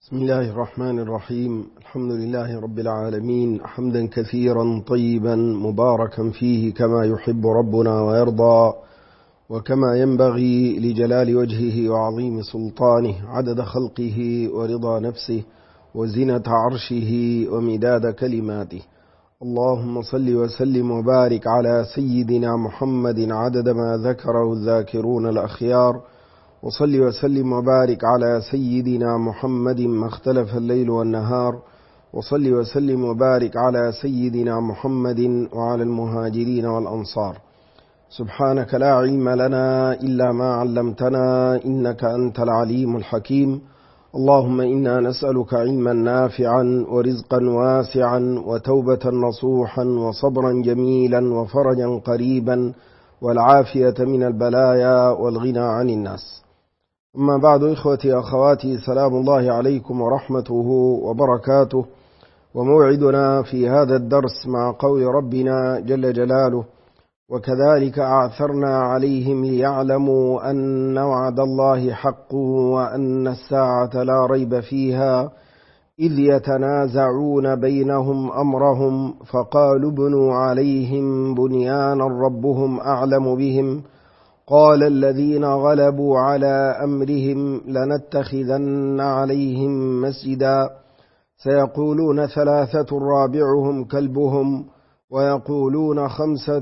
بسم الله الرحمن الرحيم. الحمد لله رب العالمين، حمدا كثيرا طيبا مباركا فيه كما يحب ربنا ويرضى، وكما ينبغي لجلال وجهه وعظيم سلطانه، عدد خلقه ورضا نفسه وزنة عرشه ومداد كلماته. اللهم صل وسلم وبارك على سيدنا محمد عدد ما ذكره الذاكرون الأخيار، وصل وسلم وبارك على سيدنا محمد ما اختلف الليل والنهار، وصل وسلم وبارك على سيدنا محمد وعلى المهاجرين والأنصار. سبحانك لا علم لنا إلا ما علمتنا إنك أنت العليم الحكيم. اللهم إنا نسألك علما نافعا ورزقا واسعا وتوبة نصوحا وصبرا جميلا وفرجا قريبا والعافية من البلايا والغنى عن الناس. أما بعد، إخوتي أخواتي، سلام الله عليكم ورحمته وبركاته. وموعدنا في هذا الدرس مع قول ربنا جل جلاله: وكذلك أعثرنا عليهم ليعلموا أن وعد الله حق وأن الساعة لا ريب فيها إذ يتنازعون بينهم أمرهم فقالوا ابنوا عليهم بنيانا ربهم أعلم بهم قال الذين غلبوا على أمرهم لنتخذن عليهم مسجدا سيقولون ثلاثة رابعهم كلبهم ويقولون خمسة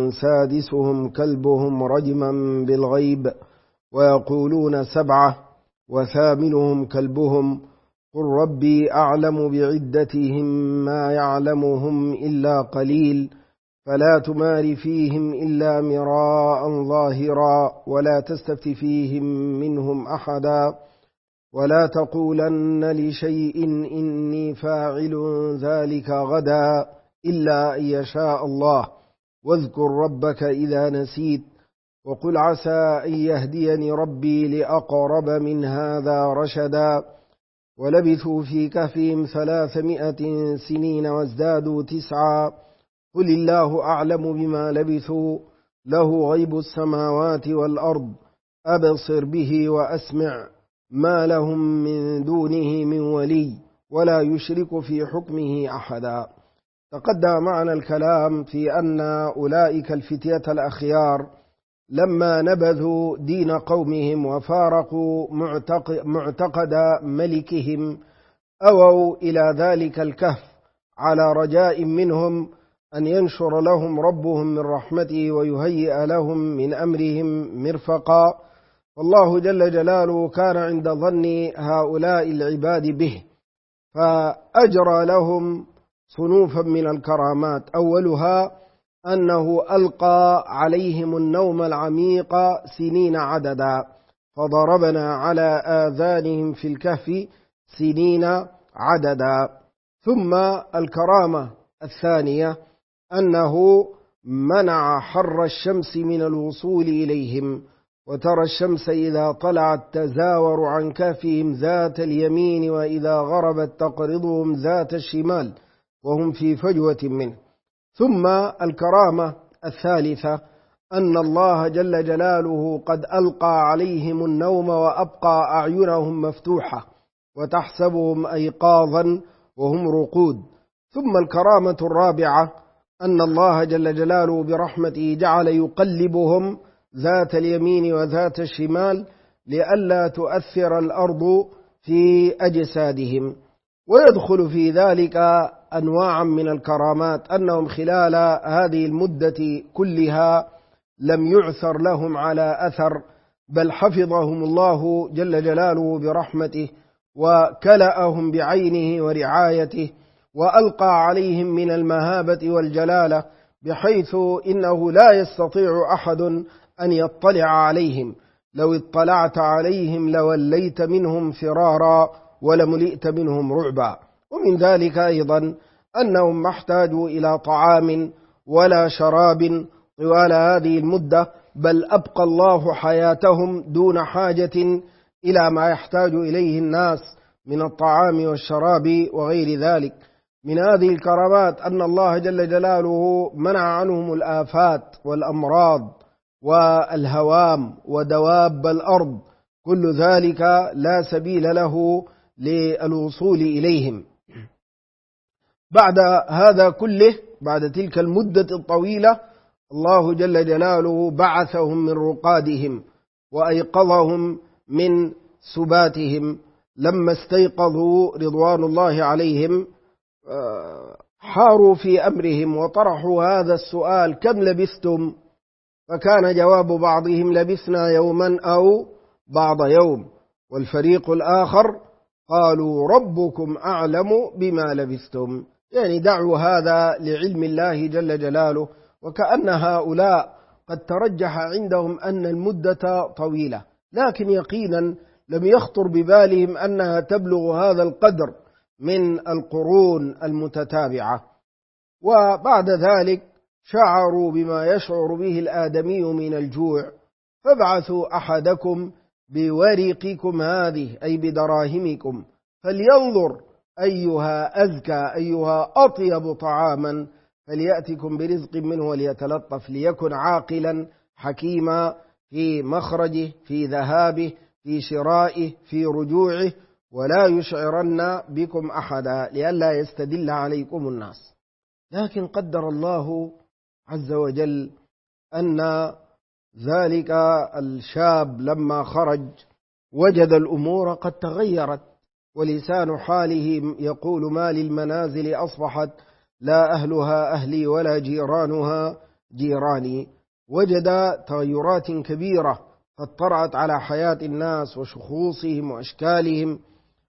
سادسهم كلبهم رجما بالغيب ويقولون سبعة وثامنهم كلبهم قل ربي أعلم بعدتهم ما يعلمهم إلا قليل فلا تمار فيهم إلا مراء ظاهرا ولا تستفت فيهم منهم أحدا ولا تقولن لشيء إني فاعل ذلك غدا إلا أن يشاء الله واذكر ربك إذا نسيت وقل عسى أن يهديني ربي لأقرب من هذا رشدا ولبثوا في كهفهم 300 سنين وازدادوا 9 قل الله أعلم بما لبثوا له غيب السماوات والأرض أبصر به وأسمع ما لهم من دونه من ولي ولا يشرك في حكمه أحدا. تقدم معنا الكلام في أن أولئك الفتية الأخيار لما نبذوا دين قومهم وفارقوا معتقد ملكهم أووا إلى ذلك الكهف على رجاء منهم أن ينشر لهم ربهم من رحمته ويهيئ لهم من أمرهم مرفقا. والله جل جلاله كان عند ظن هؤلاء العباد به فأجرى لهم صنوفا من الكرامات. أولها أنه ألقى عليهم النوم العميق سنين عددا فضربنا على آذانهم في الكهف سنين عددا. ثم الكرامة الثانية أنه منع حر الشمس من الوصول إليهم، وترى الشمس إذا طلعت تزاور عن كهفهم ذات اليمين وإذا غربت تقرضهم ذات الشمال وهم في فجوة منه. ثم الكرامة الثالثة أن الله جل جلاله قد ألقى عليهم النوم وأبقى أعينهم مفتوحة وتحسبهم أيقاظا وهم رقود. ثم الكرامة الرابعة أن الله جل جلاله برحمته جعل يقلبهم ذات اليمين وذات الشمال لئلا تؤثر الأرض في أجسادهم. ويدخل في ذلك أنواعا من الكرامات أنهم خلال هذه المدة كلها لم يعثر لهم على أثر، بل حفظهم الله جل جلاله برحمته وكلأهم بعينه ورعايته وألقى عليهم من المهابة والجلالة بحيث إنه لا يستطيع أحد أن يطلع عليهم. لو اطلعت عليهم لوليت منهم فرارا ولملئت منهم رعبا. ومن ذلك أيضا أنهم ما احتاجوا إلى طعام ولا شراب طوال هذه المدة، بل أبقى الله حياتهم دون حاجة إلى ما يحتاج إليه الناس من الطعام والشراب وغير ذلك. من هذه الكرامات أن الله جل جلاله منع عنهم الآفات والأمراض والهوام ودواب الأرض، كل ذلك لا سبيل له للوصول إليهم. بعد هذا كله، بعد تلك المدة الطويلة، الله جل جلاله بعثهم من رقادهم وأيقظهم من سباتهم. لما استيقظوا رضوان الله عليهم حاروا في أمرهم وطرحوا هذا السؤال: كم لبثتم؟ فكان جواب بعضهم: لبثنا يوما أو بعض يوم. والفريق الآخر قالوا: ربكم أعلم بما لبثتم. يعني دعوا هذا لعلم الله جل جلاله. وكأن هؤلاء قد ترجح عندهم أن المدة طويلة، لكن يقينا لم يخطر ببالهم أنها تبلغ هذا القدر من القرون المتتابعة. وبعد ذلك شعروا بما يشعر به الآدمي من الجوع، فابعثوا أحدكم بورقكم هذه، أي بدراهمكم، فلينظر أيها أزكى، أيها أطيب طعاما، فليأتكم برزق منه وليتلطف، ليكن عاقلا حكيما في مخرجه، في ذهابه، في شرائه، في رجوعه، ولا يشعرن بكم أحدا لئلا يستدل عليكم الناس. لكن قدر الله عز وجل أن ذلك الشاب لما خرج وجد الأمور قد تغيرت، ولسان حاله يقول: ما للمنازل أصبحت لا أهلها أهلي ولا جيرانها جيراني. وجد تغيرات كبيرة قد طرأت على حياة الناس وشخوصهم وأشكالهم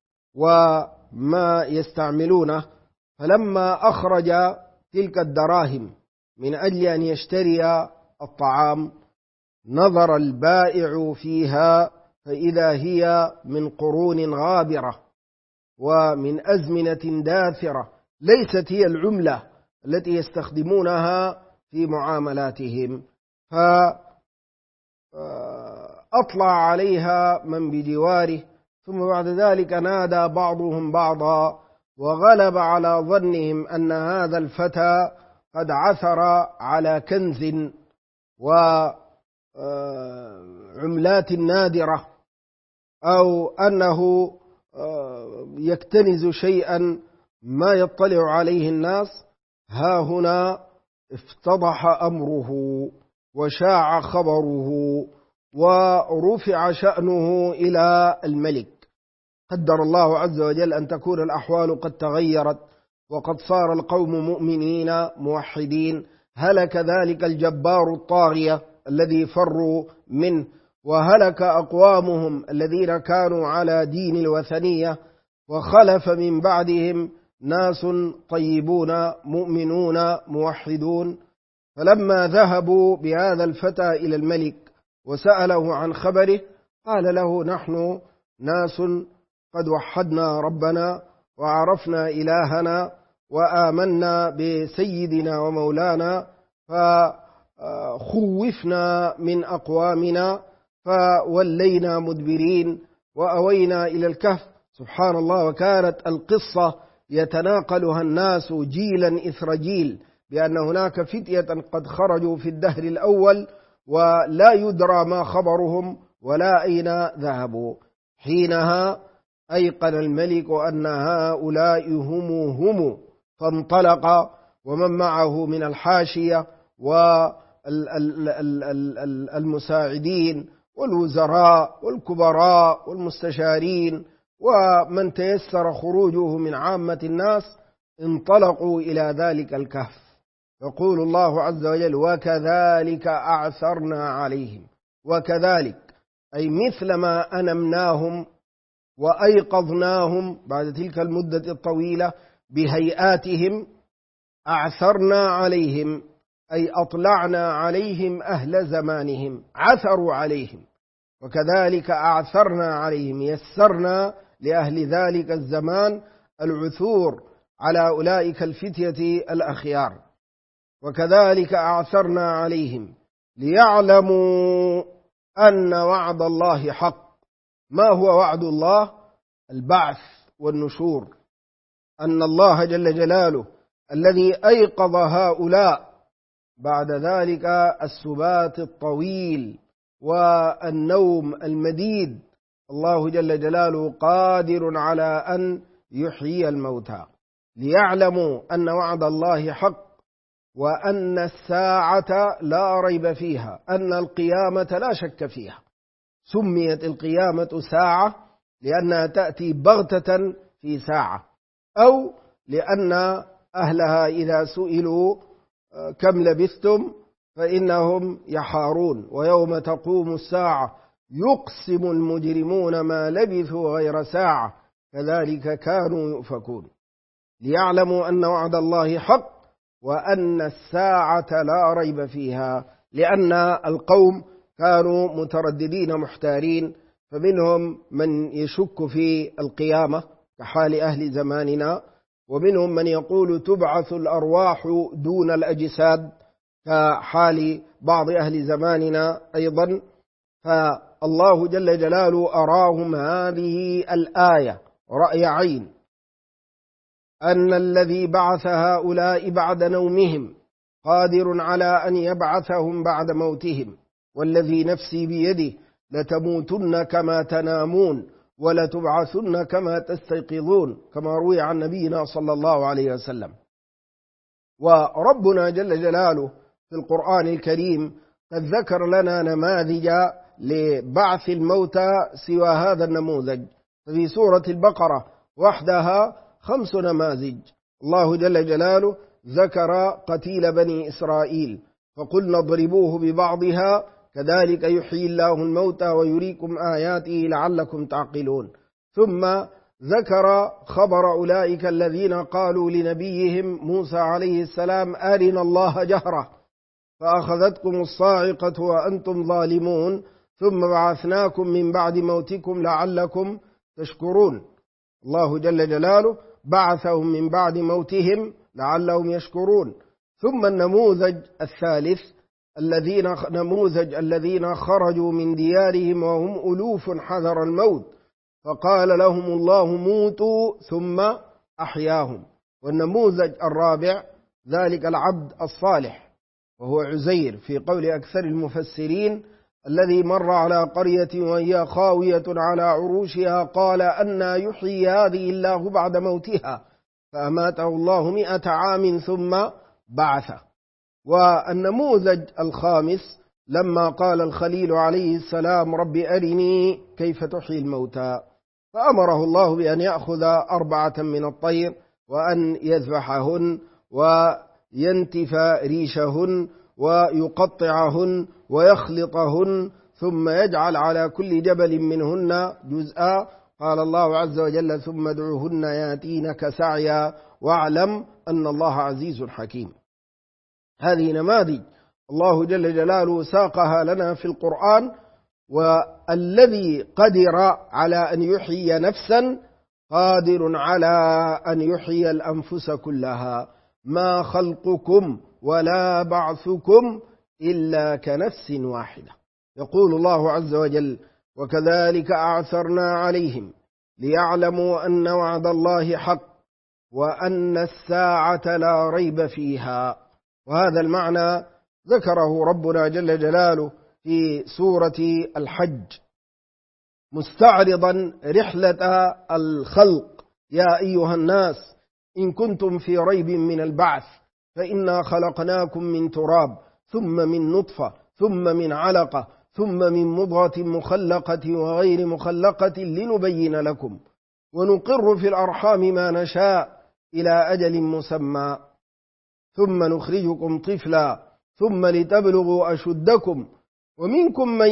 وما يستعملونه. فلما أخرج تلك الدراهم من أجل أن يشتري الطعام، نظر البائع فيها فإذا هي من قرون غابرة ومن أزمنة داثرة، ليست هي العملة التي يستخدمونها في معاملاتهم. فأطلع عليها من بجواره، ثم بعد ذلك نادى بعضهم بعضا، وغلب على ظنهم أن هذا الفتى قد عثر على كنز وعملات نادرة، أو أنه يكتنز شيئا ما يطلع عليه الناس. ها هنا افتضح أمره وشاع خبره ورفع شأنه إلى الملك. قدر الله عز وجل أن تكون الأحوال قد تغيرت، وقد صار القوم مؤمنين موحدين. هلك ذلك الجبار الطاغية الذي فروا منه، وهلك أقوامهم الذين كانوا على دين الوثنية، وخلف من بعدهم ناس طيبون مؤمنون موحدون. فلما ذهبوا بهذا الفتى إلى الملك وسأله عن خبره، قال له: نحن ناس قد وحدنا ربنا وعرفنا إلهنا وآمنا بسيدنا ومولانا، فخوفنا من أقوامنا فولينا مدبرين وأوينا إلى الكهف. سبحان الله. وكانت القصة يتناقلها الناس جيلا إثر جيل، بأن هناك فتية قد خرجوا في الدهر الأول ولا يدرى ما خبرهم ولا أين ذهبوا. حينها أيقن الملك أن هؤلاء هم، فانطلق ومن معه من الحاشية والمساعدين والوزراء والكبراء والمستشارين ومن تيسر خروجه من عامة الناس، انطلقوا إلى ذلك الكهف. يقول الله عز وجل: وكذلك أعثرنا عليهم. وكذلك أي مثلما أنمناهم وأيقظناهم بعد تلك المدة الطويلة بهيئاتهم، أعثرنا عليهم أي أطلعنا عليهم أهل زمانهم، عثروا عليهم. وكذلك أعثرنا عليهم، يسرنا لأهل ذلك الزمان العثور على أولئك الفتية الأخيار. وكذلك أعثرنا عليهم ليعلموا أن وعد الله حق. ما هو وعد الله؟ البعث والنشور. أن الله جل جلاله الذي أيقظ هؤلاء بعد ذلك السبات الطويل والنوم المديد الله جل جلاله قادر على أن يحيي الموتى ليعلموا أن وعد الله حق وأن الساعة لا ريب فيها، أن القيامة لا شك فيها. سميت القيامة ساعة لأنها تأتي بغتة في ساعة، أو لأن أهلها إذا سئلوا كم لبثتم فإنهم يحارون، ويوم تقوم الساعة يقسم المجرمون ما لبثوا غير ساعة كذلك كانوا يؤفكون. ليعلموا أن وعد الله حق وأن الساعة لا ريب فيها، لأن القوم كانوا مترددين محتارين، فمنهم من يشك في القيامة كحال أهل زماننا، ومنهم من يقول تبعث الأرواح دون الأجساد كحال بعض أهل زماننا أيضا. فالله جل جلاله أراهم هذه الآية رأي عين، أن الذي بعث هؤلاء بعد نومهم قادر على أن يبعثهم بعد موتهم، والذي نفسي بيده لتموتن كما تنامون ولتبعثن كما تستيقظون، كما روي عن نبينا صلى الله عليه وسلم. وربنا جل جلاله في القرآن الكريم قد ذكر لنا نماذج لبعث الموتى سوى هذا النموذج، ففي سورة البقرة وحدها 5 نماذج. الله جل جلاله ذكر قتيل بني إسرائيل فقلنا اضربوه ببعضها كذلك يحيي الله الموتى ويريكم آياته لعلكم تعقلون. ثم ذكر خبر أولئك الذين قالوا لنبيهم موسى عليه السلام أرنا الله جهرة فأخذتكم الصاعقة وأنتم ظالمون ثم بعثناكم من بعد موتكم لعلكم تشكرون. الله جل جلاله بعثهم من بعد موتهم لعلهم يشكرون. ثم النموذج الثالث الذين خرجوا من ديارهم وهم ألوف حذر الموت فقال لهم الله موتوا ثم أحياهم. والنموذج الرابع ذلك العبد الصالح وهو عزير في قول أكثر المفسرين الذي مر على قرية وهي خاوية على عروشها قال أنى يحيي هذه الله بعد موتها فأماته الله 100 عام ثم بعثه. والنموذج الخامس لما قال الخليل عليه السلام رب أرني كيف تحيي الموتى فأمره الله بأن يأخذ 4 من الطير وأن يذبحهن وينتف ريشهن ويقطعهن ويخلطهن ثم يجعل على كل جبل منهن جزءا. قال الله عز وجل ثم ادعوهن ياتينك سعيا واعلم أن الله عزيز حكيم. هذه نماذج الله جل جلاله ساقها لنا في القرآن، والذي قدر على أن يحيي نفسا قادر على أن يحيي الأنفس كلها. ما خلقكم ولا بعثكم إلا كنفس واحدة. يقول الله عز وجل وكذلك أعثرنا عليهم ليعلموا أن وعد الله حق وأن الساعة لا ريب فيها. وهذا المعنى ذكره ربنا جل جلاله في سورة الحج مستعرضا رحلة الخلق. يا أيها الناس إن كنتم في ريب من البعث فإنا خلقناكم من تراب ثم من نطفة ثم من علقة ثم من مضغة مخلقة وغير مخلقة لنبين لكم ونقر في الأرحام ما نشاء إلى أجل مسمى ثم نخرجكم طفلا ثم لتبلغوا أشدكم ومنكم من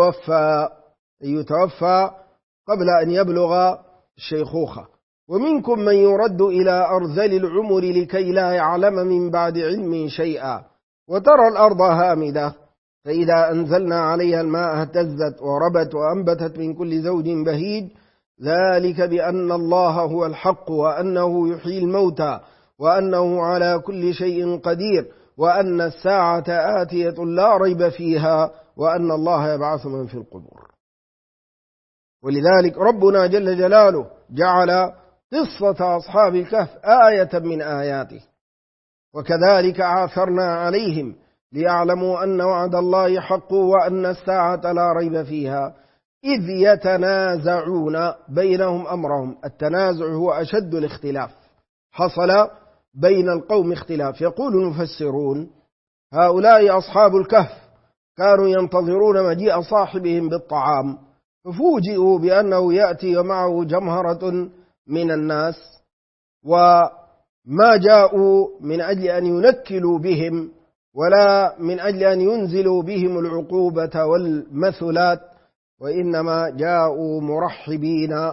يتوفى قبل أن يبلغ الشيخوخة ومنكم من يرد إلى أرذل العمر لكي لا يعلم من بعد علم شيئا وترى الأرض هامدة فإذا أنزلنا عليها الماء اهتزت وربت وأنبتت من كل زوج بهيج ذلك بأن الله هو الحق وأنه يحيي الموتى وأنه على كل شيء قدير وأن الساعة آتية لا ريب فيها وأن الله يبعث من في القبور. ولذلك ربنا جل جلاله جعل قصة أصحاب الكهف آية من آياته. وكذلك أعثرنا عليهم ليعلموا أن وعد الله حق وأن الساعة لا ريب فيها إذ يتنازعون بينهم أمرهم. التنازع هو أشد الاختلاف، حصل بين القوم اختلاف. يقول المفسرون: هؤلاء أصحاب الكهف كانوا ينتظرون مجيء صاحبهم بالطعام، ففوجئوا بأنه يأتي ومعه جمهرة من الناس، وما جاءوا من أجل أن ينكلوا بهم ولا من أجل أن ينزلوا بهم العقوبة والمثلات، وإنما جاءوا مرحبين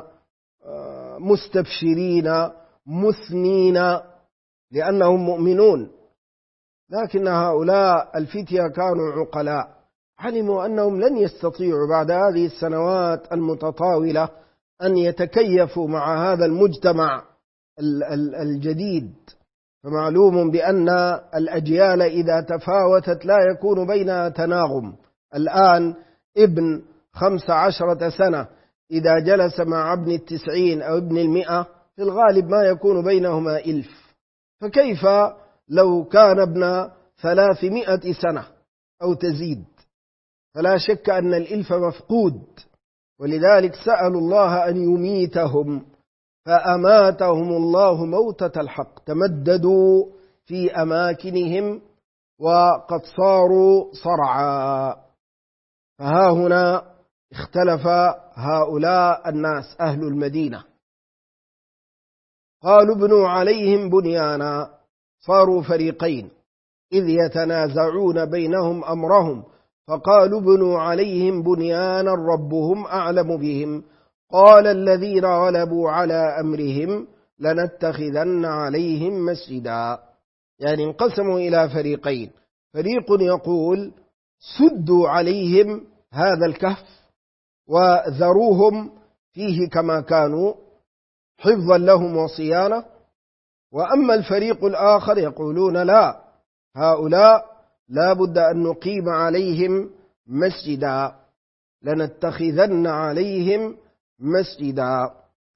مستبشرين مثنين لأنهم مؤمنون. لكن هؤلاء الفتية كانوا عقلاء، علموا أنهم لن يستطيعوا بعد هذه السنوات المتطاولة أن يتكيفوا مع هذا المجتمع الجديد. فمعلوم بأن الأجيال إذا تفاوتت لا يكون بينها تناغم. الآن ابن 15 سنة إذا جلس مع ابن 90 أو ابن 100 في الغالب ما يكون بينهما إلف، فكيف لو كان ابن 300 سنة أو تزيد؟ فلا شك أن الإلف مفقود، ولذلك سألوا الله أن يميتهم فأماتهم الله موتة الحق، تمددوا في أماكنهم وقد صاروا صرعا. فها هنا اختلف هؤلاء الناس أهل المدينة، قالوا ابنوا عليهم بنيانا، صاروا فريقين. إذ يتنازعون بينهم أمرهم فقالوا ابنوا عليهم بنيانا ربهم أعلم بهم قال الذين غلبوا على أمرهم لنتخذن عليهم مسجدا. يعني انقسموا إلى فريقين، فريق يقول سدوا عليهم هذا الكهف وذروهم فيه كما كانوا حفظا لهم وصيانة، وأما الفريق الآخر يقولون لا، هؤلاء لا بد أن نقيم عليهم مسجدا، لنتخذن عليهم مسجدا.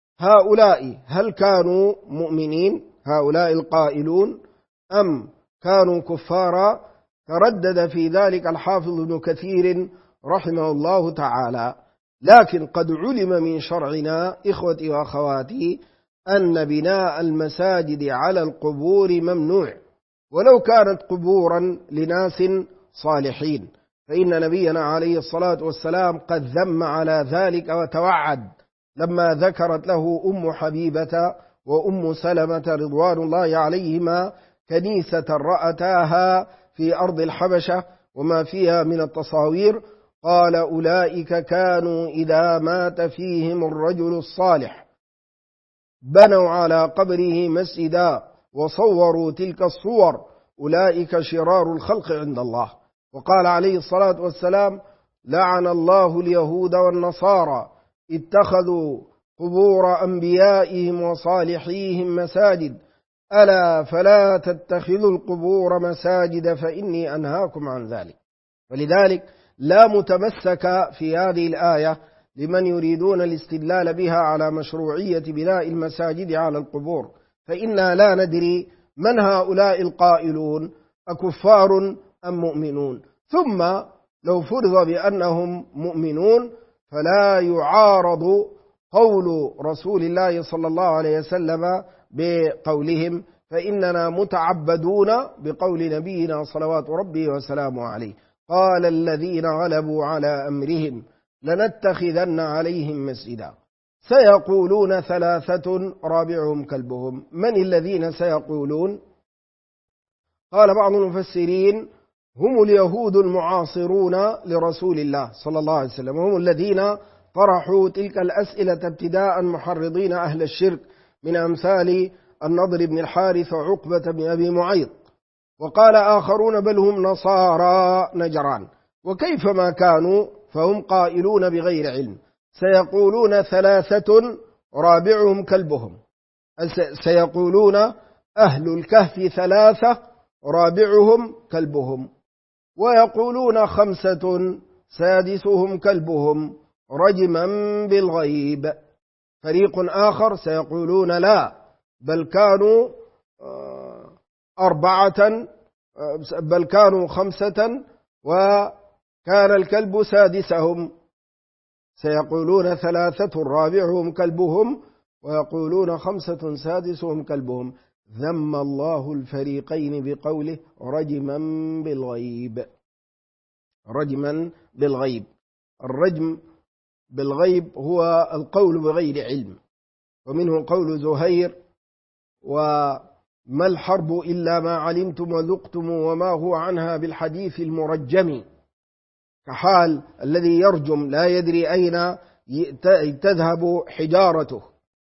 هؤلاء هل كانوا مؤمنين هؤلاء القائلون أم كانوا كفارا؟ تردد في ذلك الحافظ ابن كثير رحمه الله تعالى. لكن قد علم من شرعنا إخوتي وأخواتي أن بناء المساجد على القبور ممنوع، ولو كانت قبورا لناس صالحين، فإن نبينا عليه الصلاة والسلام قد ذم على ذلك وتوعد لما ذكرت له أم حبيبة وأم سلمة رضوان الله عليهما كنيسة رأتاها في أرض الحبشة وما فيها من التصاوير، قال أولئك كانوا إذا مات فيهم الرجل الصالح بنوا على قبره مسجدا وصوروا تلك الصور، أولئك شرار الخلق عند الله. وقال عليه الصلاة والسلام لعن الله اليهود والنصارى اتخذوا قبور أنبيائهم وصالحيهم مساجد، ألا فلا تتخذوا القبور مساجد فإني أنهاكم عن ذلك. ولذلك لا متمسك في هذه الآية لمن يريدون الاستدلال بها على مشروعية بناء المساجد على القبور، فإنا لا ندري من هؤلاء القائلون أكفار أم مؤمنون. ثم لو فرض بأنهم مؤمنون فلا يعارض قول رسول الله صلى الله عليه وسلم بقولهم، فإننا متعبدون بقول نبينا صلوات ربي وسلامه عليه قال الذين غلبوا على أمرهم لنتخذن عليهم مسجدا. سيقولون ثلاثة رابعهم كلبهم. من الذين سيقولون؟ قال بعض المفسرين هم اليهود المعاصرون لرسول الله صلى الله عليه وسلم، هم الذين طرحوا تلك الأسئلة ابتداء محرضين أهل الشرك من أمثال النضر بن الحارث وعقبة بن أبي معيط. وقال آخرون بل هم نصارى نجران، وكيف ما كانوا فهم قائلون بغير علم. سيقولون ثلاثة رابعهم كلبهم، سيقولون أهل الكهف ثلاثة رابعهم كلبهم، ويقولون خمسة سادسهم كلبهم رجما بالغيب. فريق آخر سيقولون لا، بل كانوا بل كانوا خمسة وكان الكلب سادسهم. سيقولون 3 رابعهم كلبهم ويقولون 5 سادسهم كلبهم. ذم الله الفريقين بقوله رجما بالغيب. رجما بالغيب. الرجم بالغيب هو القول بغير علم، ومنه قول زهير وما الحرب إلا ما علمتم وذقتم وما هو عنها بالحديث المرجم، كحال الذي يرجم لا يدري أين تذهب حجارته.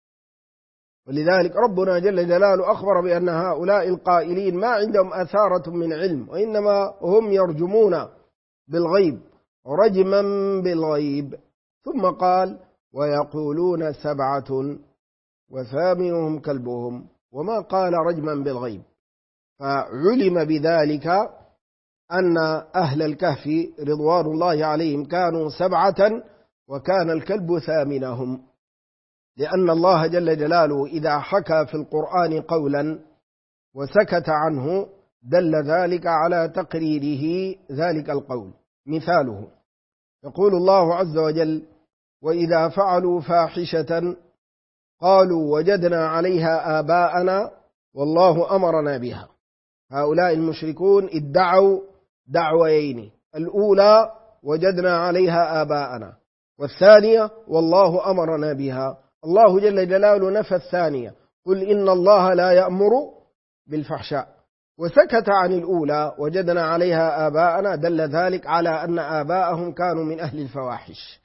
ولذلك ربنا جل جلاله أخبر بأن هؤلاء القائلين ما عندهم أثارة من علم، وإنما هم يرجمون بالغيب رجما بالغيب. ثم قال ويقولون 7 وثامنهم كلبهم، وما قال رجما بالغيب. فعلم بذلك أن أهل الكهف رضوان الله عليهم كانوا 7 وكان الكلب ثامنهم، لأن الله جل جلاله إذا حكى في القرآن قولا وسكت عنه دل ذلك على تقريره ذلك القول. مثاله يقول الله عز وجل وإذا فعلوا فاحشة قالوا وجدنا عليها آباءنا والله أمرنا بها. هؤلاء المشركون ادعوا دعويين، الأولى وجدنا عليها آباءنا، والثانية والله أمرنا بها. الله جل جلاله نفى الثانية، قل إن الله لا يأمر بالفحشاء، وسكت عن الأولى وجدنا عليها آباءنا، دل ذلك على أن آباءهم كانوا من أهل الفواحش.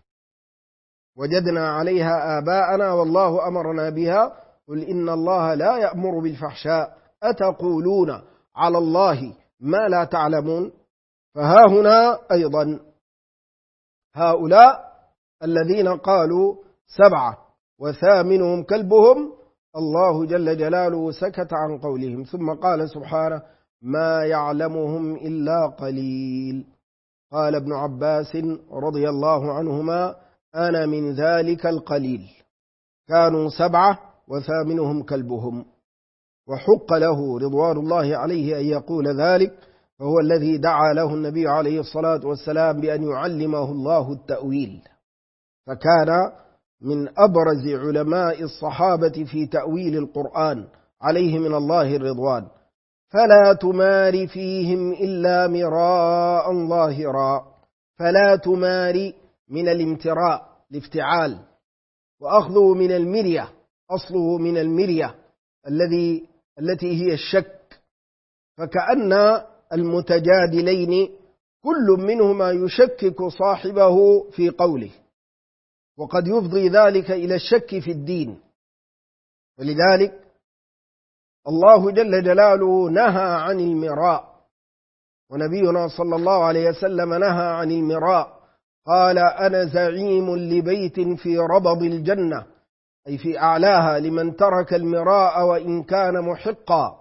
وجدنا عليها آباءنا والله أمرنا بها، قل إن الله لا يأمر بالفحشاء أتقولون على الله ما لا تعلمون. فها هنا أيضا هؤلاء الذين قالوا 7 وثامنهم كلبهم، الله جل جلاله سكت عن قولهم، ثم قال سبحانه ما يعلمهم إلا قليل. قال ابن عباس رضي الله عنهما أنا من ذلك القليل، كانوا 7 وثامنهم كلبهم. وحق له رضوان الله عليه أن يقول ذلك، فهو الذي دعا له النبي عليه الصلاة والسلام بأن يعلمه الله التأويل، فكان من أبرز علماء الصحابة في تأويل القرآن عليه من الله الرضوان. فلا تمار فيهم إلا مراء ظاهرا. فلا تمار من الامتراء الافتعال، وأخذه من المرية، أصله من المرية التي هي الشك، فكأن المتجادلين كل منهما يشكك صاحبه في قوله، وقد يفضي ذلك إلى الشك في الدين. ولذلك الله جل جلاله نهى عن المراء، ونبينا صلى الله عليه وسلم نهى عن المراء، قال أنا زعيم لبيت في ربض الجنة، أي في أعلاها، لمن ترك المراء وإن كان محقا.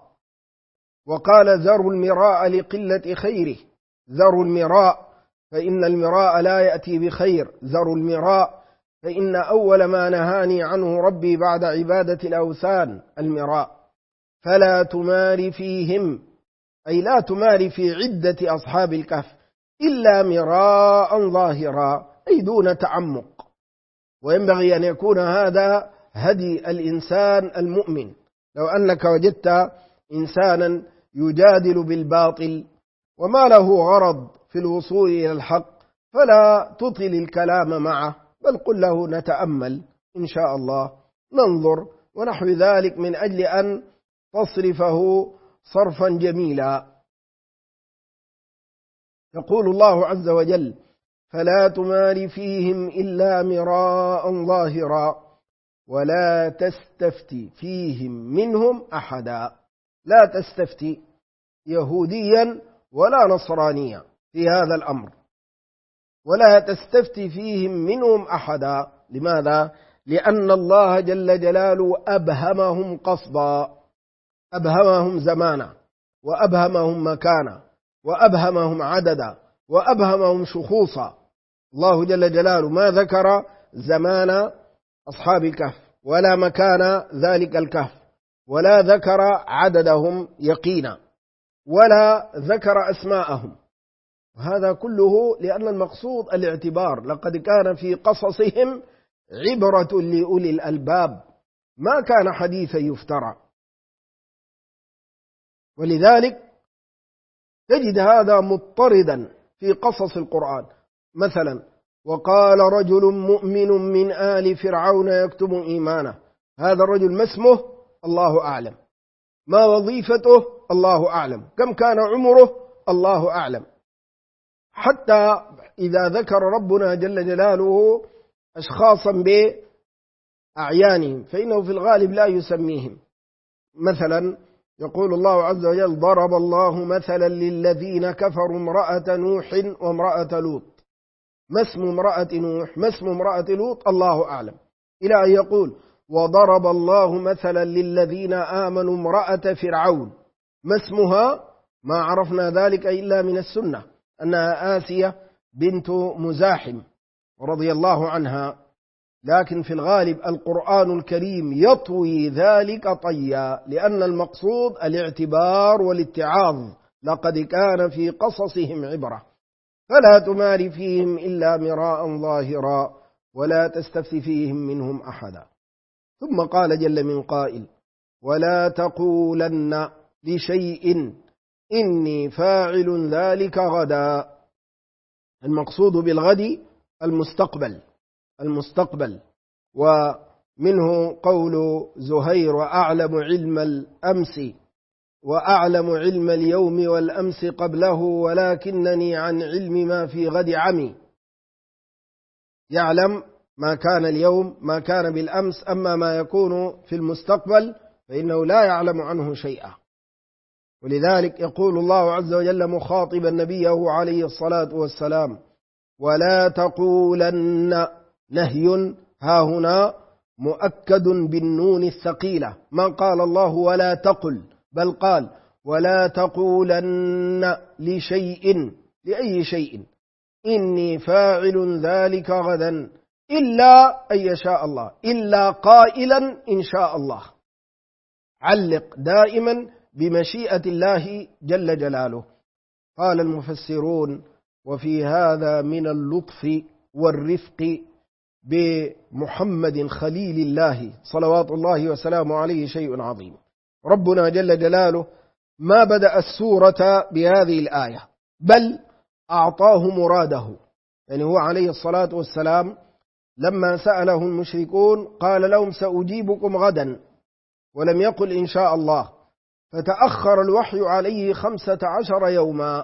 وقال ذروا المراء لقلة خيره، ذروا المراء فإن المراء لا يأتي بخير، ذروا المراء فإن أول ما نهاني عنه ربي بعد عبادة الأوثان المراء. فلا تمار فيهم، أي لا تمار في عدة أصحاب الكهف إلا مراء ظاهرا، أي دون تعمق. وينبغي أن يكون هذا هدي الإنسان المؤمن. لو أنك وجدت إنسانا يجادل بالباطل وما له غرض في الوصول إلى الحق فلا تطل الكلام معه، بل قل له نتأمل إن شاء الله، ننظر ونحو ذلك، من أجل أن تصرفه صرفا جميلا. يقول الله عز وجل فلا تمار فيهم إلا مراء ظاهرا ولا تستفتي فيهم منهم أحدا. لا تستفتي يهوديا ولا نصرانيا في هذا الأمر، ولا تستفتي فيهم منهم أحدا. لماذا؟ لأن الله جل جلاله أبهمهم قصدا، أبهمهم زمانا، وأبهمهم مكانا، وأبهمهم عددا، وأبهمهم شخوصا. الله جل جلاله ما ذكر زمان أصحاب الكهف ولا مكان ذلك الكهف، ولا ذكر عددهم يقينا، ولا ذكر أسماءهم. وهذا كله لأن المقصود الاعتبار. لقد كان في قصصهم عبرة لأولي الألباب، ما كان حديثا يفترى. ولذلك تجد هذا مضطردا في قصص القرآن. مثلا وقال رجل مؤمن من آل فرعون يكتم إيمانه، هذا الرجل ما اسمه؟ الله أعلم. ما وظيفته؟ الله أعلم. كم كان عمره؟ الله أعلم. حتى إذا ذكر ربنا جل جلاله أشخاصا بأعيانهم فإنه في الغالب لا يسميهم. مثلا يقول الله عز وجل ضرب الله مثلا للذين كفروا امرأة نوح وامرأة لوط. ما اسم امرأة نوح؟ ما اسم امرأة لوط؟ الله أعلم. إلى أن يقول وضرب الله مثلا للذين آمنوا امرأة فرعون. ما اسمها؟ ما عرفنا ذلك إلا من السنة أنها آسية بنت مزاحم رضي الله عنها، لكن في الغالب القرآن الكريم يطوي ذلك طيا، لأن المقصود الاعتبار والاتعاظ. لقد كان في قصصهم عبرة، فلا تمار فيهم إلا مراء ظاهرا ولا تستفت فيهم منهم أحدا. ثم قال جل من قائل ولا تقولن لشيء إني فاعل ذلك غدا. المقصود بالغد المستقبل. ومنه قول زهير وأعلم علم الأمس وأعلم علم اليوم والأمس قبله ولكنني عن علم ما في غد عمي. يعلم ما كان اليوم ما كان بالأمس، أما ما يكون في المستقبل فإنه لا يعلم عنه شيئا. ولذلك يقول الله عز وجل مخاطبا نبيه عليه الصلاة والسلام ولا تقولن. نهي ها هنا مؤكد بالنون الثقيلة، ما قال الله ولا تقل، بل قال ولا تقولن لشيء. لأي شيء؟ إني فاعل ذلك غدا إلا أن يشاء الله، إلا قائلا إن شاء الله. علق دائما بمشيئة الله جل جلاله. قال المفسرون وفي هذا من اللطف والرفق بمحمد خليل الله صلوات الله وسلامه عليه شيء عظيم. ربنا جل جلاله ما بدأ السورة بهذه الآية، بل أعطاه مراده. يعني هو عليه الصلاة والسلام لما سأله المشركون قال لهم سأجيبكم غدا، ولم يقل إن شاء الله، فتأخر الوحي عليه 15 يوما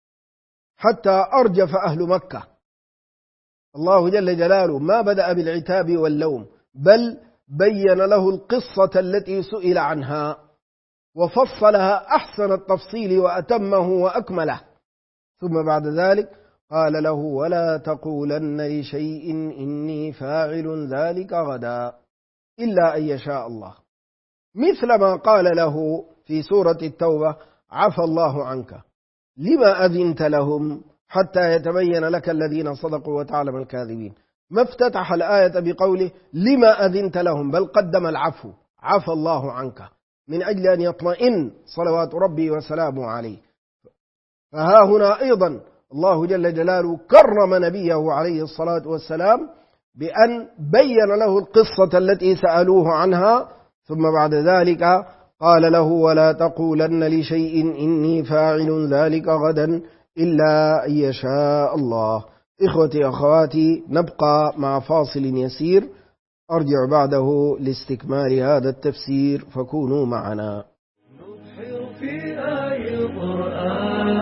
حتى أرجف أهل مكة. الله جل جلاله ما بدأ بالعتاب واللوم، بل بين له القصة التي سئل عنها وفصلها أحسن التفصيل وأتمه وأكمله. ثم بعد ذلك قال له ولا تقولن لشيء إني فاعل ذلك غدا إلا أن يشاء الله، مثل ما قال له في سورة التوبة عفى الله عنك لما أذنت لهم حتى يتبين لك الذين صدقوا وتعلم الكاذبين. ما افتتح الآية بقوله لما أذنت لهم، بل قدم العفو، عفى الله عنك، من أجل أن يطمئن صلوات ربي وسلامه عليه. فها هنا أيضا الله جل جلاله كرم نبيه عليه الصلاة والسلام بأن بين له القصة التي سألوه عنها، ثم بعد ذلك قال له ولا تقولن لشيء إني فاعل ذلك غدا إلا أن يشاء الله. إخوتي أخواتي، نبقى مع فاصل يسير، أرجع بعده لاستكمال هذا التفسير، فكونوا معنا. نبحر في آي القرآن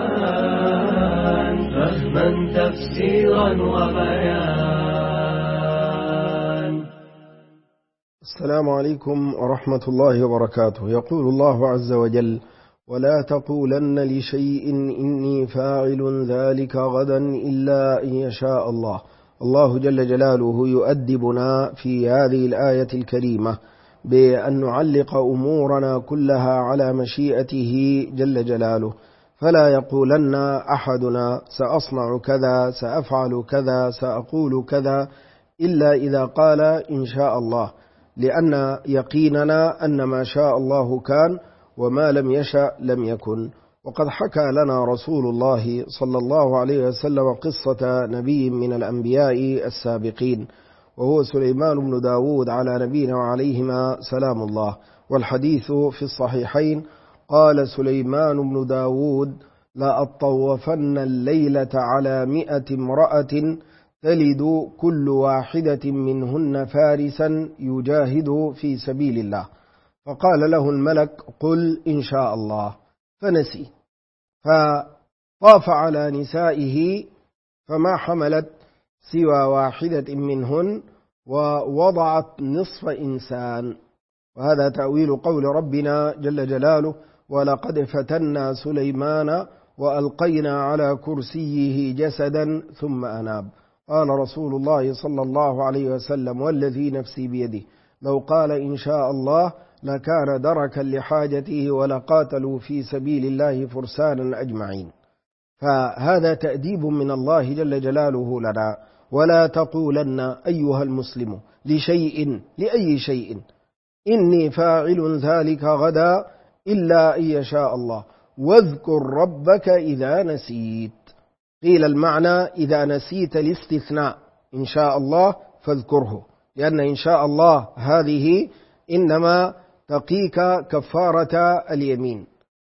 فهما تفسيرا وبيان. السلام عليكم ورحمة الله وبركاته. يقول الله عز وجل ولا تقولن لشيء إني فاعل ذلك غدا إلا أن يشاء الله. الله جل جلاله يؤدبنا في هذه الآية الكريمة بأن نعلق أمورنا كلها على مشيئته جل جلاله، فلا يقولن أحدنا سأصنع كذا، سأفعل كذا، سأقول كذا، إلا إذا قال إن شاء الله، لأن يقيننا أن ما شاء الله كان وما لم يشأ لم يكن. وقد حكى لنا رسول الله صلى الله عليه وسلم قصة نبي من الأنبياء السابقين، وهو سليمان بن داود على نبينا وعليهما سلام الله. والحديث في الصحيحين: قال سليمان بن داود: لأطوفن الليلة على 100 امرأة تلد كل واحدة منهن فارسا يجاهد في سبيل الله. فقال له الملك: قل إن شاء الله. فنسي، فطاف على نسائه فما حملت سوى واحدة منهن ووضعت نصف إنسان. وهذا تأويل قول ربنا جل جلاله: ولقد فتنا سليمان وألقينا على كرسيه جسدا ثم أناب. قال رسول الله صلى الله عليه وسلم: والذي نفسي بيده لو قال إن شاء الله لكان دركا لحاجته ولقاتلوا في سبيل الله فرسانا أجمعين. فهذا تأديب من الله جل جلاله لنا: ولا تقولن أيها المسلم لشيء لأي شيء إني فاعل ذلك غدا إلا أن يشاء الله، واذكر ربك إذا نسيت. قيل المعنى إذا نسيت الاستثناء، إن شاء الله فاذكره، لأن إن شاء الله هذه إنما تقيك كفارة اليمين.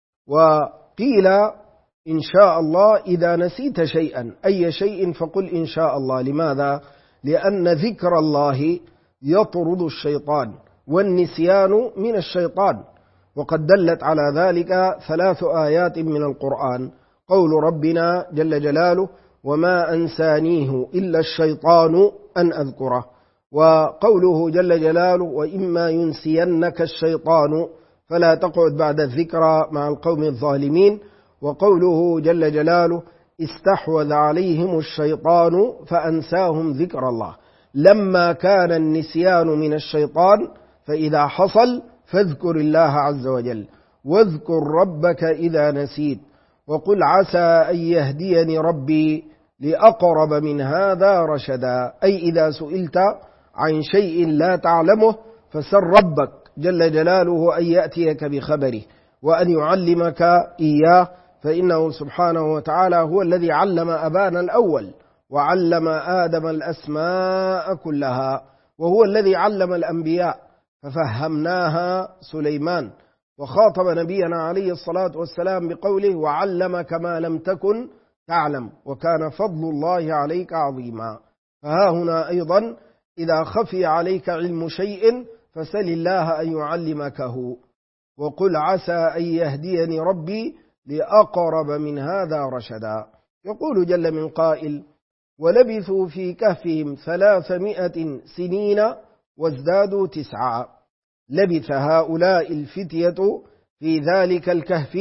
وقيل إن شاء الله إذا نسيت شيئا، أي شيء فقل إن شاء الله. لماذا؟ لأن ذكر الله يطرد الشيطان، والنسيان من الشيطان. وقد دلت على ذلك 3 آيات من القرآن: قول ربنا جل جلاله: وما أنسانيه إلا الشيطان أن أذكره. وقوله جل جلاله: وإما ينسينك الشيطان فلا تقعد بعد الذكرى مع القوم الظالمين. وقوله جل جلاله: استحوذ عليهم الشيطان فأنساهم ذكر الله. لما كان النسيان من الشيطان، فإذا حصل فاذكر الله عز وجل، واذكر ربك إذا نسيت، وقل عسى أن يهديني ربي لأقرب من هذا رشدا. أي إذا سئلت عن شيء لا تعلمه فسل ربك جل جلاله أن يأتيك بخبره وأن يعلمك إياه، فإنه سبحانه وتعالى هو الذي علم أبانا الأول وعلم آدم الأسماء كلها، وهو الذي علم الأنبياء ففهمناها سليمان. وخاطب نبينا عليه الصلاة والسلام بقوله: وعلمك ما لم تكن تعلم وكان فضل الله عليك عظيما. فها هنا أيضا إذا خفي عليك علم شيء فسل الله أن يعلمكه، وقل عسى أن يهديني ربي لأقرب من هذا رشدا. يقول جل من قائل: ولبثوا في كهفهم 300 سنين وازدادوا 9. لبث هؤلاء الفتية في ذلك الكهف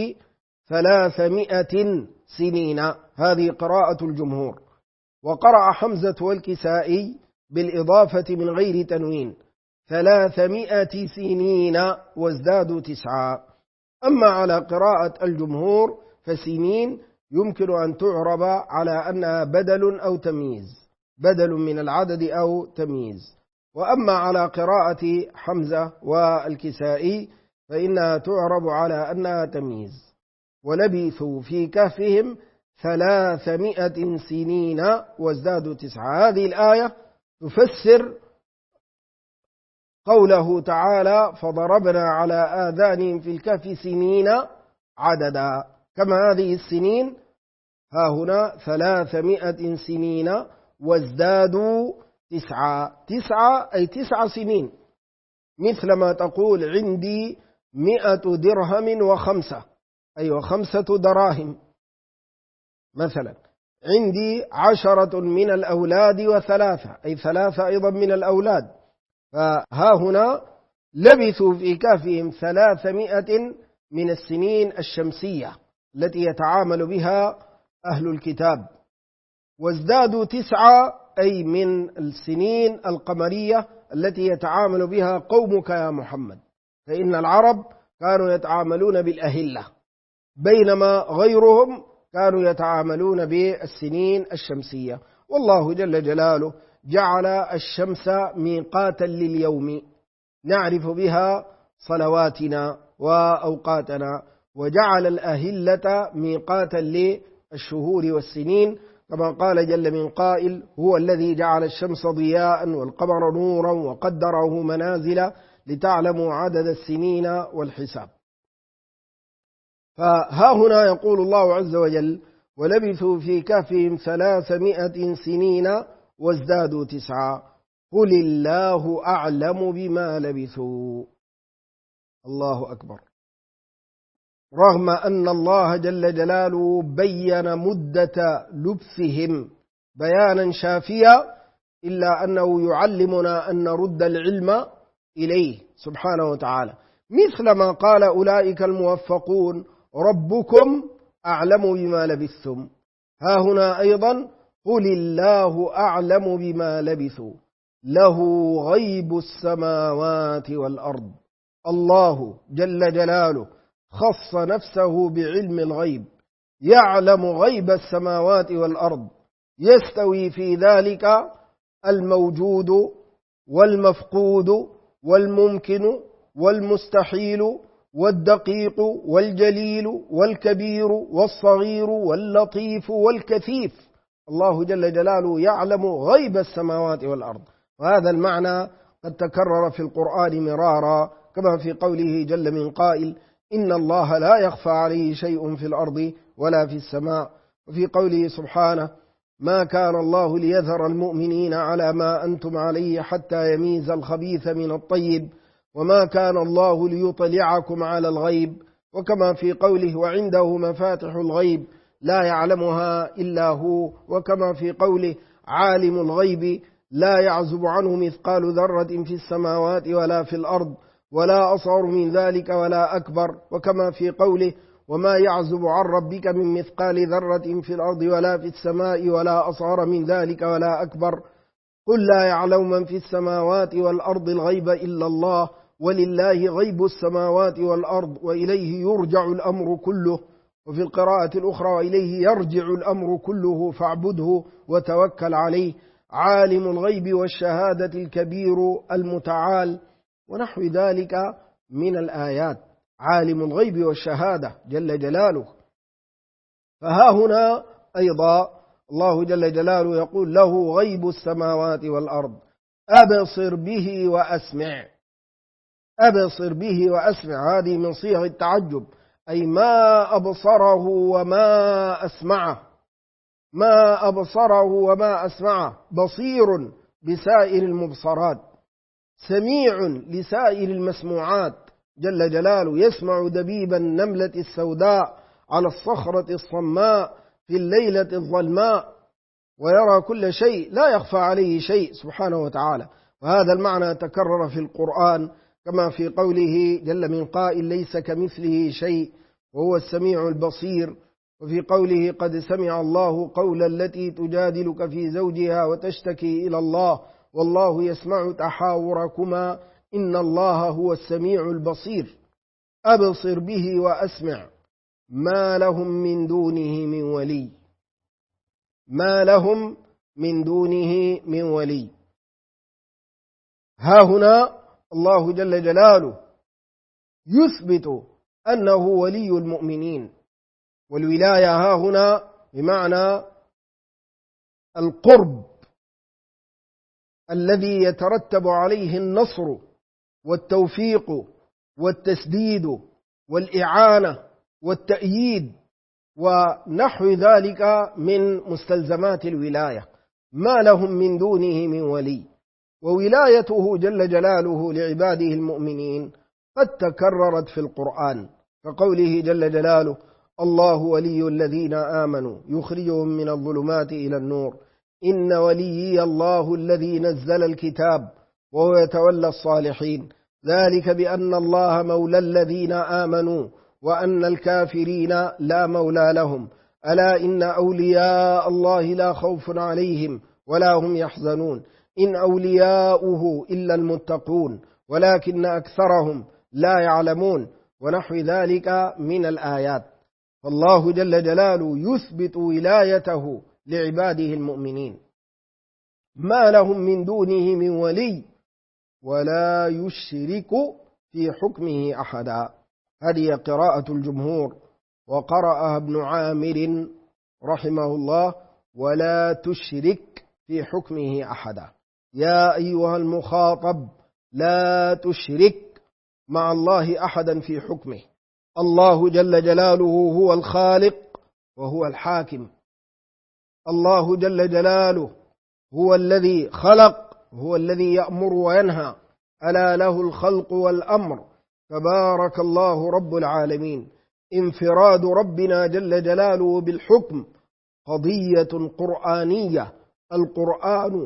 300 سنين، هذه قراءة الجمهور. وقرأ حمزة والكسائي بالإضافة من غير تنوين: 300 سنين وازدادوا 9. أما على قراءة الجمهور فسنين يمكن أن تعرب على أنها بدل أو تمييز، بدل من العدد أو تمييز. وأما على قراءة حمزة والكسائي فإنها تعرب على أنها تمييز. ولبثوا في كهفهم 300 سنين وازدادوا 9. هذه الآية تفسر قوله تعالى: فضربنا على آذانهم في الكهف سنين عددا. كما هذه السنين ها هنا 300 سنين وازدادوا 9. 9 أي 9 سنين، مثل ما تقول عندي 100 درهم و5، أي 5 دراهم مثلا. عندي 10 من الأولاد و3، أي 3 أيضا من الأولاد. فها هنا لبثوا في كهفهم 300 من السنين الشمسية التي يتعامل بها أهل الكتاب، وازدادوا 9 أي من السنين القمرية التي يتعامل بها قومك يا محمد، فإن العرب كانوا يتعاملون بالأهلة، بينما غيرهم كانوا يتعاملون بالسنين الشمسية. والله جل جلاله جعل الشمس ميقاتا لليوم نعرف بها صلواتنا وأوقاتنا، وجعل الأهلة ميقاتا للشهور والسنين، كما قال جل من قائل: هو الذي جعل الشمس ضياء والقمر نورا وقدره منازل لتعلموا عدد السنين والحساب. فها هنا يقول الله عز وجل: ولبثوا في كهفهم 300 سنين وازدادوا 9 قل الله أعلم بما لبثوا. الله أكبر. رغم أن الله جل جلاله بين مدة لبثهم بيانا شافيا، إلا أنه يعلمنا أن نرد العلم إليه سبحانه وتعالى، مثل ما قال أولئك الموفقون: ربكم أعلم بما لبثتم. ها هنا أيضا: قل الله أعلم بما لبثوا له غيب السماوات والأرض. الله جل جلاله خص نفسه بعلم الغيب، يعلم غيب السماوات والأرض، يستوي في ذلك الموجود والمفقود والممكن والمستحيل والدقيق والجليل والكبير والصغير واللطيف والكثيف. الله جل جلاله يعلم غيب السماوات والأرض، وهذا المعنى قد تكرر في القرآن مرارا، كما في قوله جل من قائل: إن الله لا يخفى عليه شيء في الأرض ولا في السماء. وفي قوله سبحانه: ما كان الله ليذر المؤمنين على ما أنتم عليه حتى يميز الخبيث من الطيب وما كان الله ليطلعكم على الغيب. وكما في قوله: وعنده مفاتح الغيب لا يعلمها إلا هو. وكما في قوله: عالم الغيب لا يعزب عنه مثقال ذرة في السماوات ولا في الأرض ولا أصغر من ذلك ولا أكبر. وكما في قوله: وما يعزب عن ربك من مثقال ذرة في الأرض ولا في السماء ولا أصغر من ذلك ولا أكبر. قل لا يعلم من في السماوات والأرض الغيب إلا الله ولله غيب السماوات والأرض وإليه يرجع الأمر كله. وفي القراءة الأخرى: وإليه يرجع الأمر كله فاعبده وتوكل عليه عالم الغيب والشهادة الكبير المتعال. ونحو ذلك من الآيات، عالم الغيب والشهادة جل جلاله. فها هنا أيضا الله جل جلاله يقول: له غيب السماوات والأرض أبصر به وأسمع. أبصر به وأسمع هذه من صيغ التعجب، أي ما أبصره وما أسمعه، ما أبصره وما أسمعه. بصير بسائر المبصرات، سميع لسائر المسموعات جل جلاله، يسمع دبيب النملة السوداء على الصخرة الصماء في الليلة الظلماء، ويرى كل شيء، لا يخفى عليه شيء سبحانه وتعالى. وهذا المعنى تكرر في القرآن، كما في قوله جل من قائل: ليس كمثله شيء وهو السميع البصير. وفي قوله: قد سمع الله قول التي تجادلك في زوجها وتشتكي إلى الله والله يسمع تحاوركما إن الله هو السميع البصير. أبصر به وأسمع ما لهم من دونه من ولي، ما لهم من دونه من ولي. ها هنا الله جل جلاله يثبت أنه ولي المؤمنين، والولاية ها هنا بمعنى القرب الذي يترتب عليه النصر والتوفيق والتسديد والإعانة والتأييد ونحو ذلك من مستلزمات الولاية. ما لهم من دونه من ولي. وولايته جل جلاله لعباده المؤمنين قد تكررت في القرآن، كقوله جل جلاله: الله ولي الذين آمنوا يخرجهم من الظلمات إلى النور إن وليي الله الذي نزل الكتاب وهو يتولى الصالحين ذلك بأن الله مولى الذين آمنوا وأن الكافرين لا مولى لهم ألا إن أولياء الله لا خوف عليهم ولا هم يحزنون إن أولياؤه إلا المتقون ولكن أكثرهم لا يعلمون. ونحو ذلك من الآيات. فالله جل جلاله يثبت ولايته لعباده المؤمنين. ما لهم من دونه من ولي ولا يشرك في حكمه أحدا. هذه قراءة الجمهور. وقرأها ابن عامر رحمه الله: ولا تشرك في حكمه أحدا. يا أيها المخاطب لا تشرك مع الله أحدا في حكمه. الله جل جلاله هو الخالق وهو الحاكم. الله جل جلاله هو الذي خلق، هو الذي يأمر وينهى. ألا له الخلق والأمر، تبارك الله رب العالمين. انفراد ربنا جل جلاله بالحكم قضية قرآنية. القرآن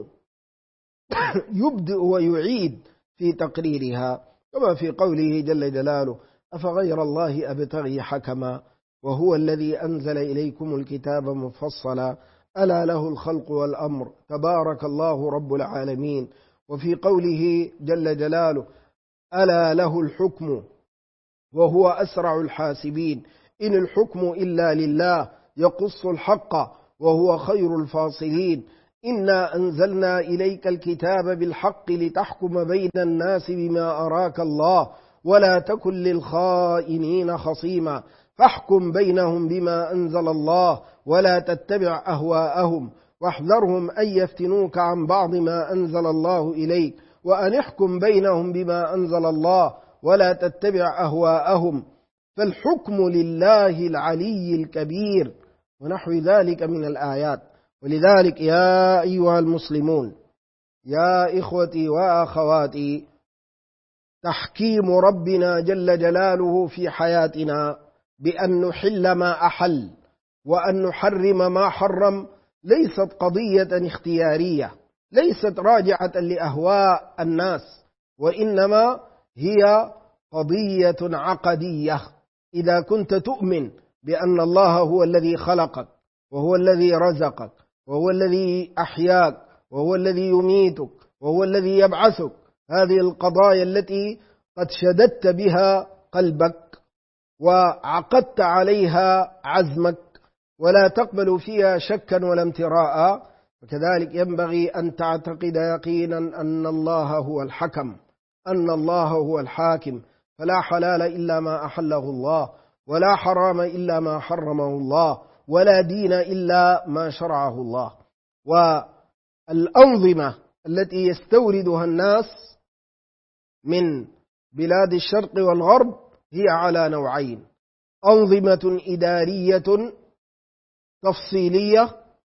يبدئ ويعيد في تقريرها، كما في قوله جل جلاله: أفغير الله أبتغي حكما وهو الذي أنزل إليكم الكتاب مفصلا ألا له الخلق والأمر تبارك الله رب العالمين. وفي قوله جل جلاله: ألا له الحكم وهو أسرع الحاسبين إن الحكم إلا لله يقص الحق وهو خير الفاصلين إنا أنزلنا إليك الكتاب بالحق لتحكم بين الناس بما أراك الله ولا تكن للخائنين خصيما فاحكم بينهم بما أنزل الله ولا تتبع أهواءهم واحذرهم أن يفتنوك عن بعض ما أنزل الله إليك وأن احكم بينهم بما أنزل الله ولا تتبع أهواءهم فالحكم لله العلي الكبير ونحو ذلك من الآيات. ولذلك يا أيها المسلمون، يا إخوتي وأخواتي، تحكيم ربنا جل جلاله في حياتنا بأن نحل ما أحل وأن نحرم ما حرم ليست قضية اختيارية، ليست راجعة لأهواء الناس، وإنما هي قضية عقدية. إذا كنت تؤمن بأن الله هو الذي خلقك وهو الذي رزقك وهو الذي أحياك وهو الذي يميتك وهو الذي يبعثك، هذه القضايا التي قد شددت بها قلبك وعقدت عليها عزمك ولا تقبل فيها شكا ولا امتراء، وكذلك ينبغي أن تعتقد يقينا أن الله هو الحكم، أن الله هو الحاكم، فلا حلال إلا ما أحله الله ولا حرام إلا ما حرمه الله ولا دين إلا ما شرعه الله. والأنظمة التي يستوردها الناس من بلاد الشرق والغرب هي على نوعين: أنظمة إدارية تفصيلية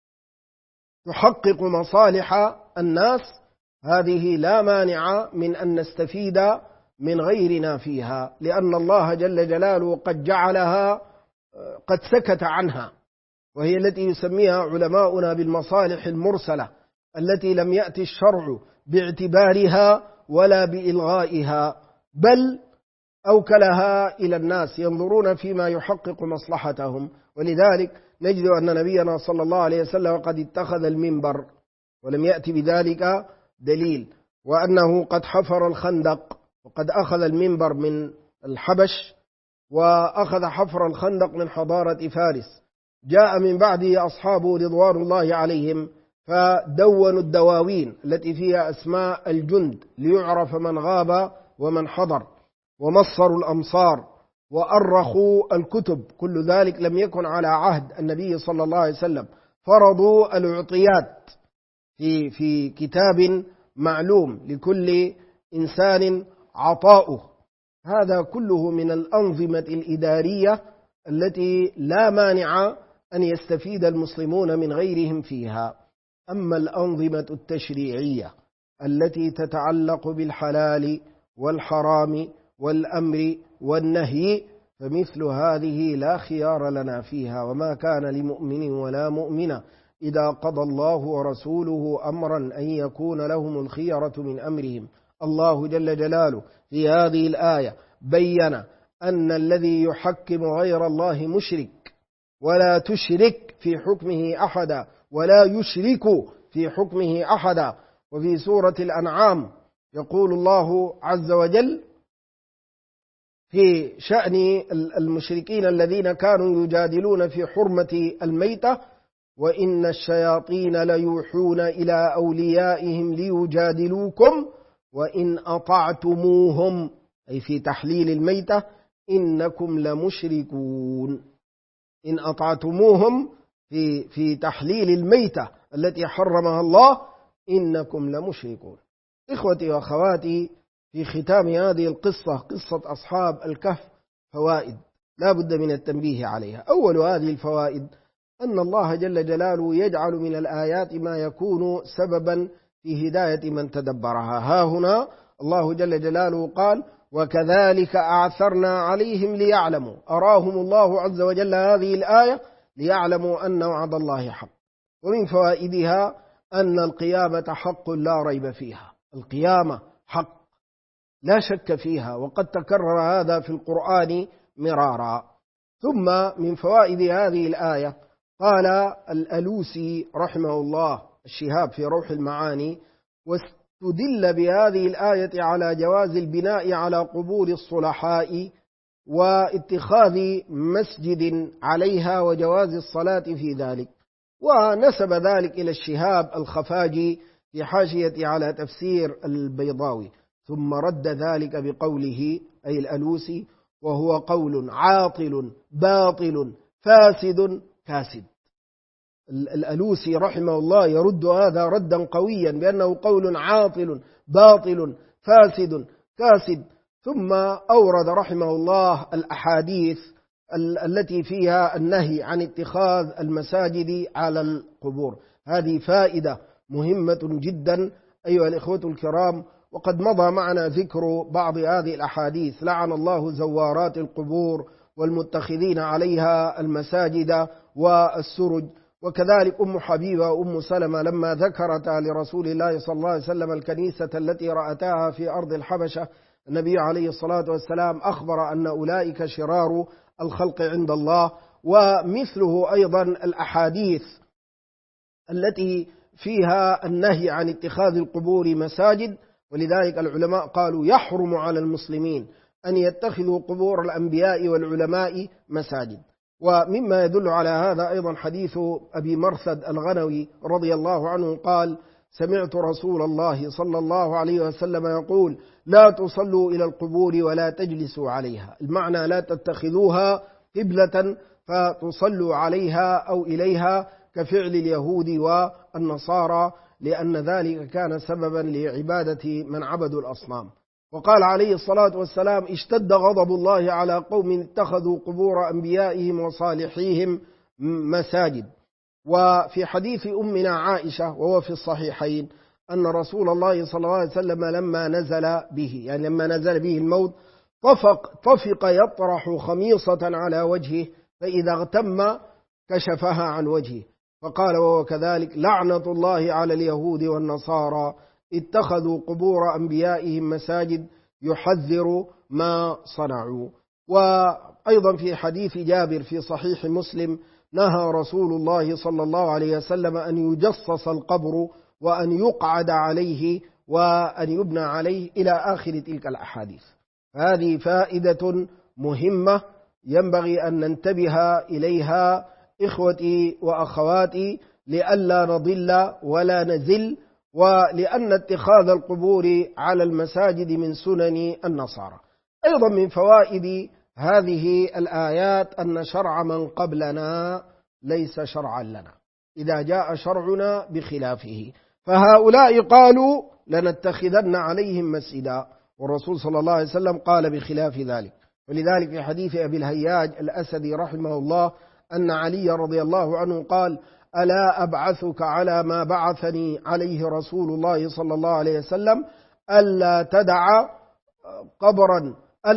تحقق مصالح الناس، هذه لا مانع من أن نستفيد من غيرنا فيها، لأن الله جل جلاله قد جعلها قد سكت عنها، وهي التي يسميها علماؤنا بالمصالح المرسلة التي لم يأتي الشرع باعتبارها ولا بإلغائها، بل أوكلها إلى الناس ينظرون فيما يحقق مصلحتهم. ولذلك نجد أن نبينا صلى الله عليه وسلم قد اتخذ المنبر ولم يأتي بذلك دليل، وأنه قد حفر الخندق وقد أخذ المنبر من الحبش وأخذ حفر الخندق من حضارة فارس. جاء من بعده أصحابه رضوان الله عليهم فدونوا الدواوين التي فيها أسماء الجند ليعرف من غاب ومن حضر، ومصروا الأمصار وأرخوا الكتب، كل ذلك لم يكن على عهد النبي صلى الله عليه وسلم. فرضوا العطيات في كتاب معلوم لكل إنسان عطاؤه. هذا كله من الأنظمة الإدارية التي لا مانع أن يستفيد المسلمون من غيرهم فيها. أما الأنظمة التشريعية التي تتعلق بالحلال والحرام والأمر والنهي فمثل هذه لا خيار لنا فيها، وما كان لمؤمن ولا مؤمنة إذا قضى الله ورسوله أمرا أن يكون لهم الخيرة من أمرهم. الله جل جلاله في هذه الآية بيّن أن الذي يحكم غير الله مشرك، ولا تشرك في حكمه أحدا ولا يشرك في حكمه أحدا. وفي سورة الأنعام يقول الله عز وجل في شأن المشركين الذين كانوا يجادلون في حرمة الميتة: وإن الشياطين ليوحون إلى أوليائهم ليجادلوكم وإن أطعتموهم، أي في تحليل الميتة، إنكم لمشركون. إن أطعتموهم في تحليل الميتة التي حرمها الله إنكم لمشركون. إخوتي وأخواتي، في ختام هذه القصة، قصة أصحاب الكهف، فوائد لا بد من التنبيه عليها. أول هذه الفوائد أن الله جل جلاله يجعل من الآيات ما يكون سببا في هداية من تدبرها. ها هنا الله جل جلاله قال: وكذلك أعثرنا عليهم ليعلموا. أراهم الله عز وجل هذه الآية ليعلموا أن وعد الله حق. ومن فوائدها أن القيامة حق لا ريب فيها. القيامة حق لا شك فيها، وقد تكرر هذا في القرآن مرارا. ثم من فوائد هذه الآية قال الألوسي رحمه الله الشهاب في روح المعاني: واستدل بهذه الآية على جواز البناء على قبور الصلحاء واتخاذ مسجد عليها وجواز الصلاة في ذلك. ونسب ذلك إلى الشهاب الخفاجي في حاشية على تفسير البيضاوي، ثم رد ذلك بقوله أي الألوسي: وهو قول عاطل باطل فاسد كاسد. الألوسي رحمه الله يرد هذا ردا قويا بأنه قول عاطل باطل فاسد كاسد. ثم أورد رحمه الله الأحاديث التي فيها النهي عن اتخاذ المساجد على القبور. هذه فائدة مهمة جدا أيها الإخوة الكرام. وقد مضى معنا ذكر بعض هذه الأحاديث: لعن الله زوارات القبور والمتخذين عليها المساجد والسرج. وكذلك أم حبيبة وأم سلمة لما ذكرتا لرسول الله صلى الله عليه وسلم الكنيسة التي رأتاها في أرض الحبشة، النبي عليه الصلاة والسلام أخبر أن أولئك شرار الخلق عند الله. ومثله أيضا الأحاديث التي فيها النهي عن اتخاذ القبور مساجد. ولذلك العلماء قالوا: يحرم على المسلمين أن يتخذوا قبور الأنبياء والعلماء مساجد. ومما يدل على هذا أيضا حديث أبي مرثد الغنوي رضي الله عنه قال: سمعت رسول الله صلى الله عليه وسلم يقول: لا تصلوا إلى القبور ولا تجلسوا عليها. المعنى لا تتخذوها قبلة فتصلوا عليها أو إليها كفعل اليهود والنصارى، لأن ذلك كان سببا لعبادة من عبدوا الأصنام. وقال عليه الصلاة والسلام: اشتد غضب الله على قوم اتخذوا قبور أنبيائهم وصالحيهم مساجد. وفي حديث أمنا عائشة وهو في الصحيحين أن رسول الله صلى الله عليه وسلم لما نزل به، يعني لما نزل به الموت، طفق يطرح خميصة على وجهه، فإذا اغتم كشفها عن وجهه، فقال وهو كذلك: لعنة الله على اليهود والنصارى اتخذوا قبور أنبيائهم مساجد يحذر ما صنعوا. وأيضا في حديث جابر في صحيح مسلم: نهى رسول الله صلى الله عليه وسلم أن يجصص القبر وأن يقعد عليه وأن يبنى عليه، إلى آخر تلك الأحاديث. هذه فائدة مهمة ينبغي أن ننتبه إليها إخوتي وأخواتي، لئلا نضل ولا نزل، ولأن اتخاذ القبور على المساجد من سنن النصارى. أيضا من فوائد هذه الآيات أن شرع من قبلنا ليس شرعا لنا إذا جاء شرعنا بخلافه. فهؤلاء قالوا: لنتخذن عليهم مسجدا، والرسول صلى الله عليه وسلم قال بخلاف ذلك. ولذلك في حديث أبي الهياج الأسدي رحمه الله أن علي رضي الله عنه قال: ألا أبعثك على ما بعثني عليه رسول الله صلى الله عليه وسلم: ألا تدع قبرا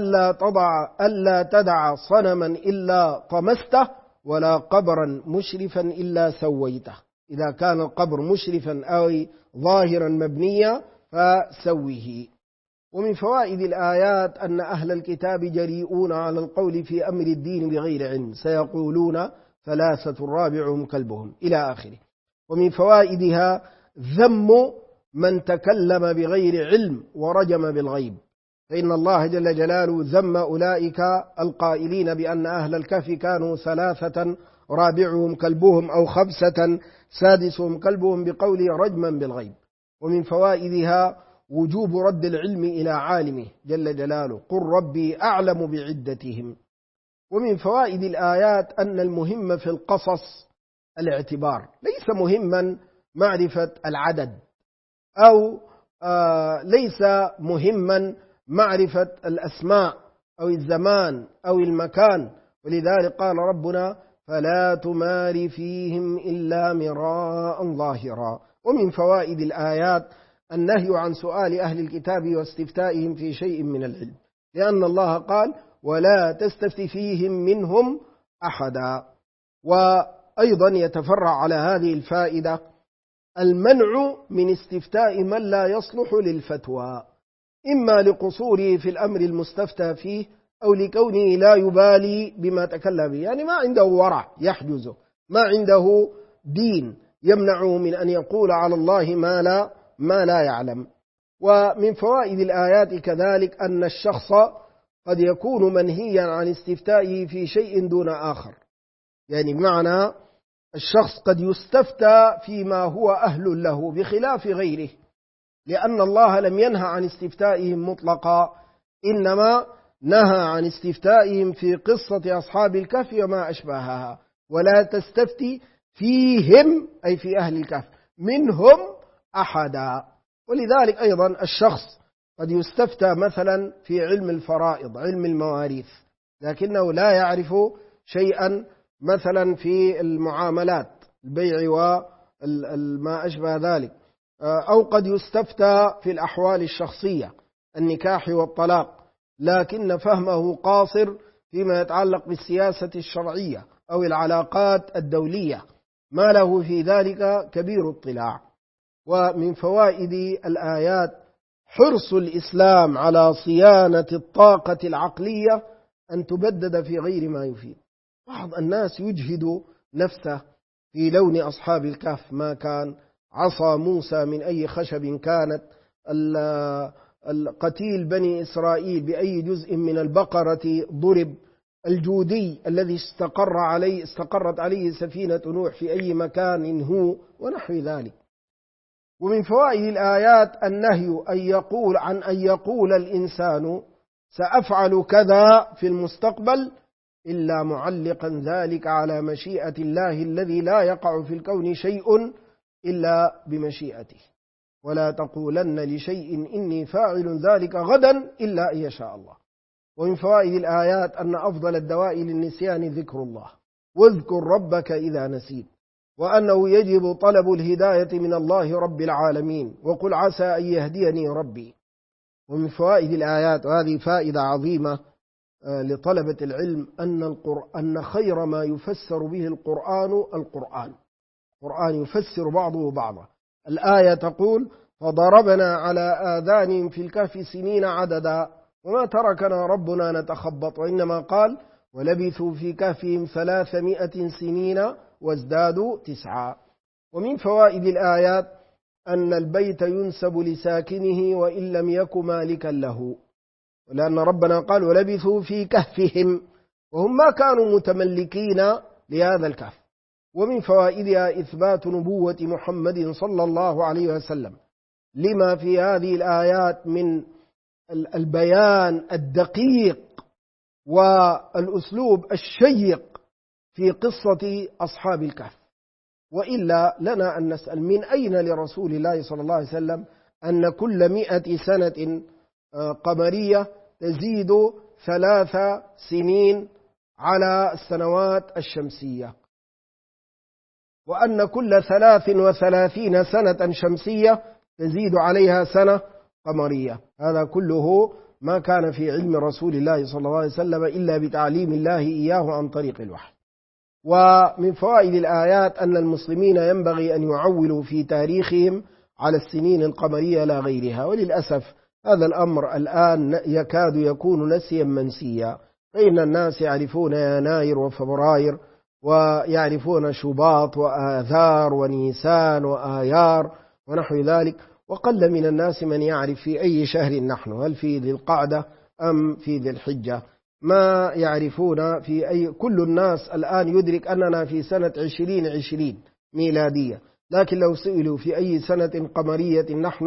ألا تدع صنما إلا طمسته، ولا قبرا مشرفا إلا سويته. إذا كان القبر مشرفا أو ظاهرا مبنيا فسويه. ومن فوائد الآيات أن أهل الكتاب جريئون على القول في أمر الدين بغير علم، سيقولون ثلاثة رابعهم كلبهم، إلى آخره. ومن فوائدها ذم من تكلم بغير علم ورجم بالغيب، فإن الله جل جلاله ذم أولئك القائلين بأن أهل الكهف كانوا ثلاثة رابعهم كلبهم أو خمسة سادسهم كلبهم بقول رجما بالغيب. ومن فوائدها وجوب رد العلم إلى عالمه جل جلاله، قل ربي أعلم بعدتهم. ومن فوائد الآيات أن المهم في القصص الاعتبار، ليس مهما معرفة العدد، أو ليس مهما معرفة الأسماء أو الزمان أو المكان. ولذلك قال ربنا فلا تمار فيهم إلا مراء ظاهرا. ومن فوائد الآيات النهي عن سؤال أهل الكتاب واستفتائهم في شيء من العلم، لأن الله قال ولا تستفت فيهم منهم أحدا. وأيضا يتفرع على هذه الفائدة المنع من استفتاء من لا يصلح للفتوى، إما لقصوره في الأمر المستفتى فيه أو لكونه لا يبالي بما تكلم به، يعني ما عنده ورع يحجزه، ما عنده دين يمنعه من أن يقول على الله ما لا يعلم. ومن فوائد الآيات كذلك أن الشخص قد يكون منهيا عن استفتائه في شيء دون آخر، يعني بمعنى الشخص قد يستفتى فيما هو أهل له بخلاف غيره، لأن الله لم ينهى عن استفتائهم مطلقا، إنما نهى عن استفتائهم في قصة أصحاب الكهف وما أشبهها. ولا تستفتي فيهم أي في أهل الكهف منهم أحدا. ولذلك أيضا الشخص قد يستفتى مثلا في علم الفرائض، علم المواريث، لكنه لا يعرف شيئا مثلا في المعاملات، البيع وما أشبه ذلك، أو قد يستفتى في الأحوال الشخصية، النكاح والطلاق، لكن فهمه قاصر فيما يتعلق بالسياسة الشرعية أو العلاقات الدولية، ما له في ذلك كبير اطلاع. ومن فوائد الآيات حرص الإسلام على صيانة الطاقة العقلية أن تبدد في غير ما يفيد. بعض الناس يجهد نفسه في لون أصحاب الكهف، ما كان عصا موسى من أي خشب كانت، القتيل بني إسرائيل بأي جزء من البقرة ضرب، الجودي الذي استقرت عليه سفينة نوح في أي مكان هو، ونحو ذلك. ومن فوائد الآيات النهي عن أن يقول الإنسان سأفعل كذا في المستقبل إلا معلقا ذلك على مشيئة الله الذي لا يقع في الكون شيء إلا بمشيئته، ولا تقولن لشيء إني فاعل ذلك غدا إلا أن يشاء الله. ومن فوائد الآيات أن أفضل الدواء للنسيان ذكر الله، واذكر ربك إذا نسيت، وأنه يجب طلب الهداية من الله رب العالمين، وقل عسى أن يهديني ربي. ومن فوائد الآيات، وهذه فائدة عظيمة لطلبة العلم، أن خير ما يفسر به القرآن يفسر بعضه بعضا. الآية تقول فضربنا على آذانهم في الكهف سنين عددا وما تركنا ربنا نتخبط، وإنما قال ولبثوا في كهفهم 300 سنين وازدادوا 9. ومن فوائد الآيات أن البيت ينسب لساكنه وإن لم يك مالكا له، لأن ربنا قال ولبثوا في كهفهم، وهم ما كانوا متملكين لهذا الكهف. ومن فوائدها إثبات نبوة محمد صلى الله عليه وسلم لما في هذه الآيات من البيان الدقيق والأسلوب الشيق في قصة أصحاب الكهف. وإلا لنا أن نسأل من أين لرسول الله صلى الله عليه وسلم أن كل 100 سنة قمرية تزيد 3 سنين على السنوات الشمسية، وأن كل 33 سنة شمسية تزيد عليها سنة قمرية. هذا كله ما كان في علم رسول الله صلى الله عليه وسلم إلا بتعليم الله إياه عن طريق الوحي. ومن فوائد الآيات أن المسلمين ينبغي أن يعولوا في تاريخهم على السنين القمرية لا غيرها، وللأسف هذا الأمر الآن يكاد يكون نسيا منسيا، فإن الناس يعرفون يناير وفبراير، ويعرفون شباط وآذار ونيسان وآيار ونحو ذلك، وقل من الناس من يعرف في أي شهر نحن، هل في ذي القعدة أم في ذي الحجة. ما يعرفون في أي، كل الناس الآن يدرك أننا في سنة 2020 ميلادية، لكن لو سئلوا في أي سنة قمرية نحن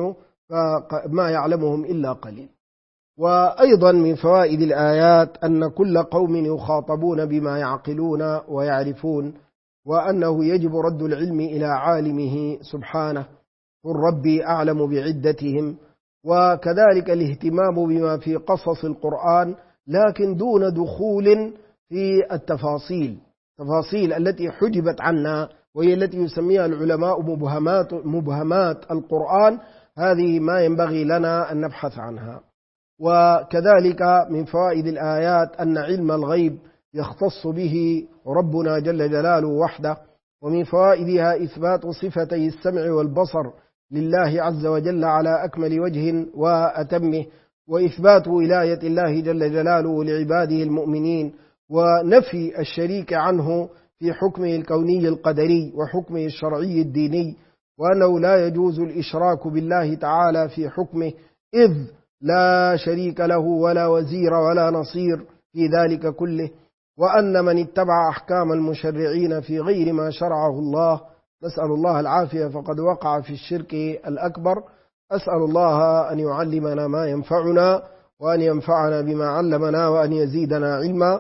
فما يعلمهم إلا قليل. وأيضا من فوائد الآيات أن كل قوم يخاطبون بما يعقلون ويعرفون، وأنه يجب رد العلم إلى عالمه سبحانه، قل ربي أعلم بعدتهم. وكذلك الاهتمام بما في قصص القرآن، لكن دون دخول في التفاصيل التي حجبت عنا، وهي التي يسميها العلماء مبهمات القرآن. هذه ما ينبغي لنا أن نبحث عنها. وكذلك من فوائد الآيات أن علم الغيب يختص به ربنا جل جلاله وحده. ومن فوائدها إثبات صفتي السمع والبصر لله عز وجل على أكمل وجه وأتمه، وإثبات ولاية الله جل جلاله لعباده المؤمنين، ونفي الشريك عنه في حكمه الكوني القدري وحكمه الشرعي الديني، وأنه لا يجوز الإشراك بالله تعالى في حكمه، إذ لا شريك له ولا وزير ولا نصير في ذلك كله. وأن من اتبع أحكام المشرعين في غير ما شرعه الله، نسأل الله العافية، فقد وقع في الشرك الأكبر. أسأل الله أن يعلمنا ما ينفعنا، وأن ينفعنا بما علمنا، وأن يزيدنا علما.